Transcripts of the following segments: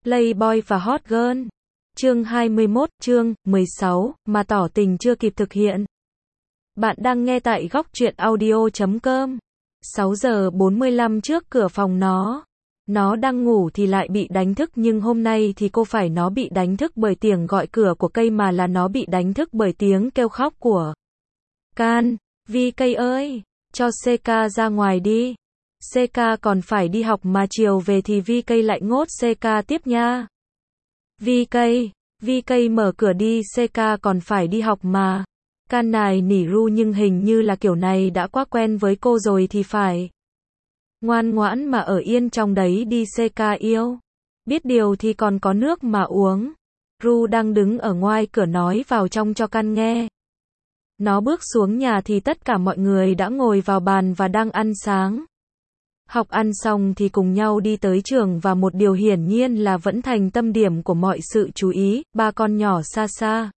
Playboy và Hot Girl. Chương 21, chương 16, mà tỏ tình chưa kịp thực hiện. Bạn đang nghe tại góc truyện audio.com. 6 giờ 45 trước cửa phòng nó đang ngủ thì lại bị đánh thức, nhưng hôm nay thì cô phải nó bị đánh thức bởi tiếng gọi cửa của cây mà là nó bị đánh thức bởi tiếng kêu khóc của Can. Vi cây ơi, cho CK ra ngoài đi. CK còn phải đi học mà chiều về thì Vi cây lại ngốt CK tiếp nha. Vi cây mở cửa đi, CK còn phải đi học mà. Can nài nỉ ru nhưng hình như là kiểu này đã quá quen với cô rồi thì phải. Ngoan ngoãn mà ở yên trong đấy đi CK yêu. Biết điều thì còn có nước mà uống. Ru đang đứng ở ngoài cửa nói vào trong cho Can nghe. Nó bước xuống nhà thì tất cả mọi người đã ngồi vào bàn và đang ăn sáng. Học ăn xong thì cùng nhau đi tới trường và một điều hiển nhiên là vẫn thành tâm điểm của mọi sự chú ý, ba con nhỏ Sasha,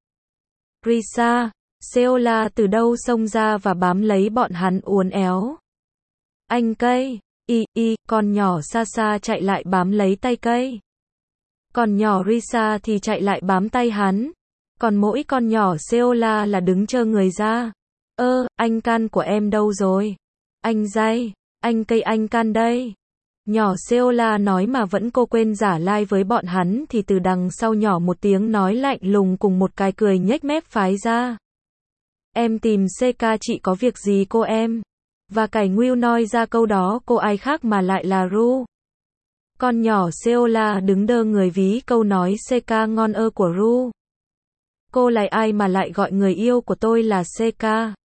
Risa, Seola từ đâu xông ra và bám lấy bọn hắn uốn éo. Anh cây, con nhỏ Sasha chạy lại bám lấy tay cây. Còn nhỏ Risa thì chạy lại bám tay hắn. Còn mỗi con nhỏ Seola là đứng trơ người ra. Anh Can của em đâu rồi? Anh Dây, anh cây anh Can đây. Nhỏ Seola nói mà vẫn cô quên giả lai với bọn hắn thì từ đằng sau nhỏ một tiếng nói lạnh lùng cùng một cái cười nhếch mép phái ra. Em tìm CK chị có việc gì cô em? Và cải Nguyeon nói ra câu đó cô ai khác mà lại là Ru. Con nhỏ Seola đứng đơ người ví câu nói CK ngon ơ của Ru. Cô là ai mà lại gọi người yêu của tôi là CK?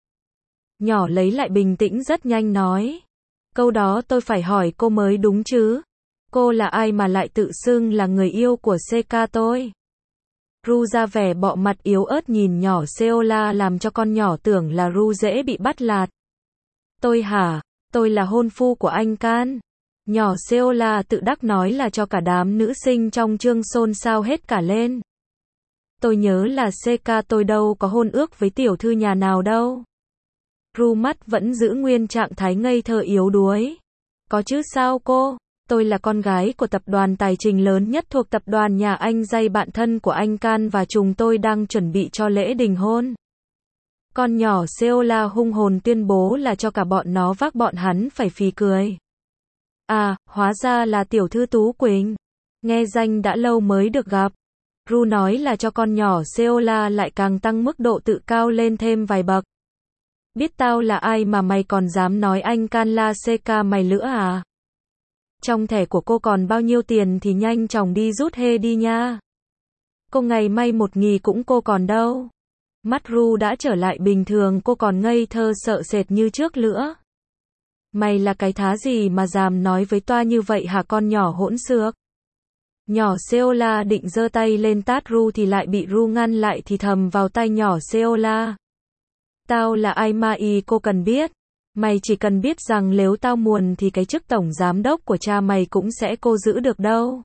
Nhỏ lấy lại bình tĩnh rất nhanh nói. Câu đó tôi phải hỏi cô mới đúng chứ. Cô là ai mà lại tự xưng là người yêu của CK tôi? Ru ra vẻ bọ mặt yếu ớt nhìn nhỏ Seola làm cho con nhỏ tưởng là Ru dễ bị bắt lạt. Tôi hả? Tôi là hôn phu của anh Can. Nhỏ Seola tự đắc nói là cho cả đám nữ sinh trong chương xôn xao hết cả lên. Tôi nhớ là CK tôi đâu có hôn ước với tiểu thư nhà nào đâu. Ru mắt vẫn giữ nguyên trạng thái ngây thơ yếu đuối. Có chứ sao cô? Tôi là con gái của tập đoàn tài chính lớn nhất thuộc tập đoàn nhà anh Dây, bạn thân của anh Can và chúng tôi đang chuẩn bị cho lễ đình hôn. Con nhỏ Seola hung hồn tuyên bố là cho cả bọn nó vác bọn hắn phải phì cười. À, hóa ra là tiểu thư Tú Quỳnh. Nghe danh đã lâu mới được gặp. Ru nói là cho con nhỏ Seola lại càng tăng mức độ tự cao lên thêm vài bậc. Biết tao là ai mà mày còn dám nói anh Can là CK mày nữa à? Trong thẻ của cô còn bao nhiêu tiền thì nhanh chóng đi rút hê đi nha. Cô ngày may một nghỉ cũng cô còn đâu. Mắt Ru đã trở lại bình thường, cô còn ngây thơ sợ sệt như trước nữa. Mày là cái thá gì mà dám nói với toa như vậy hả con nhỏ hỗn xược? Nhỏ Seola định giơ tay lên tát Ru thì lại bị Ru ngăn lại thì thầm vào tai nhỏ Seola. Tao là ai mà cô cần biết. Mày chỉ cần biết rằng nếu tao muốn thì cái chức tổng giám đốc của cha mày cũng sẽ cô giữ được đâu.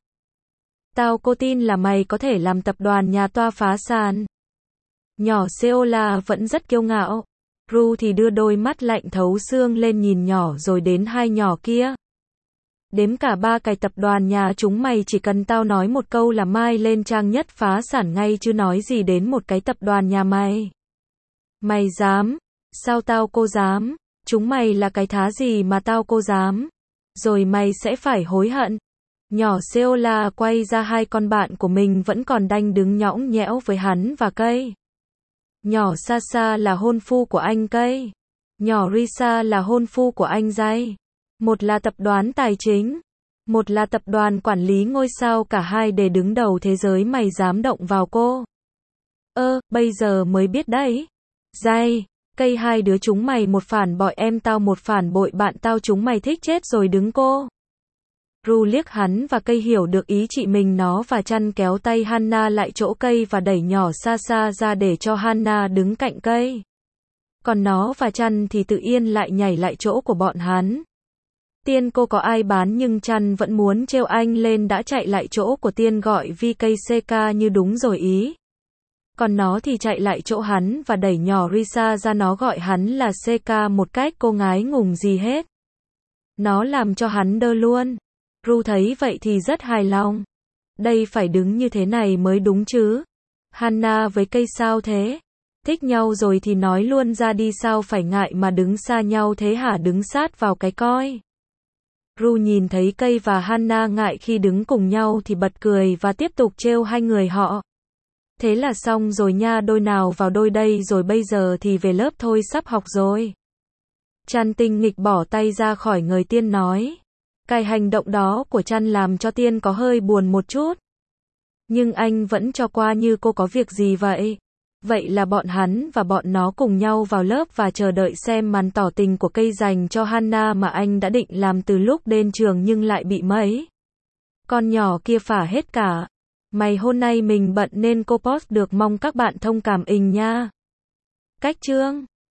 Cô tin là mày có thể làm tập đoàn nhà toa phá sản. Nhỏ Seola vẫn rất kiêu ngạo. Ru thì đưa đôi mắt lạnh thấu xương lên nhìn nhỏ rồi đến hai nhỏ kia. Đếm cả ba cái tập đoàn nhà chúng mày chỉ cần tao nói một câu là mai lên trang nhất phá sản ngay chứ nói gì đến một cái tập đoàn nhà mày. Mày dám? Sao tao cô dám? Chúng mày là cái thá gì mà tao cô dám? Rồi mày sẽ phải hối hận. Nhỏ Seola quay ra hai con bạn của mình vẫn còn đanh đứng nhõng nhẽo với hắn và cây. Nhỏ Sasha là hôn phu của anh cây. Nhỏ Risa là hôn phu của anh Dây. Một là tập đoàn tài chính, một là tập đoàn quản lý ngôi sao, cả hai để đứng đầu thế giới mày dám động vào cô. Bây giờ mới biết đấy. Dây, cây hai đứa chúng mày một phản bội em tao một phản bội bạn tao chúng mày thích chết rồi đứng cô. Ru liếc hắn và cây hiểu được ý chị mình nó và chăn kéo tay Hana lại chỗ cây và đẩy nhỏ Sasha ra để cho Hana đứng cạnh cây. Còn nó và chăn thì tự yên lại nhảy lại chỗ của bọn hắn. Tiên cô có ai bán nhưng chăn vẫn muốn trêu anh lên đã chạy lại chỗ của Tiên gọi Vi cây CK như đúng rồi ý. Còn nó thì chạy lại chỗ hắn và đẩy nhỏ Risa ra, nó gọi hắn là CK một cách cô ngái ngùng gì hết. Nó làm cho hắn đơ luôn. Ru thấy vậy thì rất hài lòng. Đây phải đứng như thế này mới đúng chứ. Hannah với cây sao thế? Thích nhau rồi thì nói luôn ra đi, sao phải ngại mà đứng xa nhau thế hả, đứng sát vào cái coi. Ru nhìn thấy cây và Hannah ngại khi đứng cùng nhau thì bật cười và tiếp tục trêu hai người họ. Thế là xong rồi nha, đôi nào vào đôi đây rồi, bây giờ thì về lớp thôi, sắp học rồi. Chan tinh nghịch bỏ tay ra khỏi người Tiên nói. Cái hành động đó của Chan làm cho Tiên có hơi buồn một chút. Nhưng anh vẫn cho qua như cô có việc gì vậy. Vậy là bọn hắn và bọn nó cùng nhau vào lớp và chờ đợi xem màn tỏ tình của cây dành cho Hannah mà anh đã định làm từ lúc đến trường nhưng lại bị mấy con nhỏ kia phả hết cả. Mày hôm nay mình bận nên cô post được, mong các bạn thông cảm ình nha. Cách chương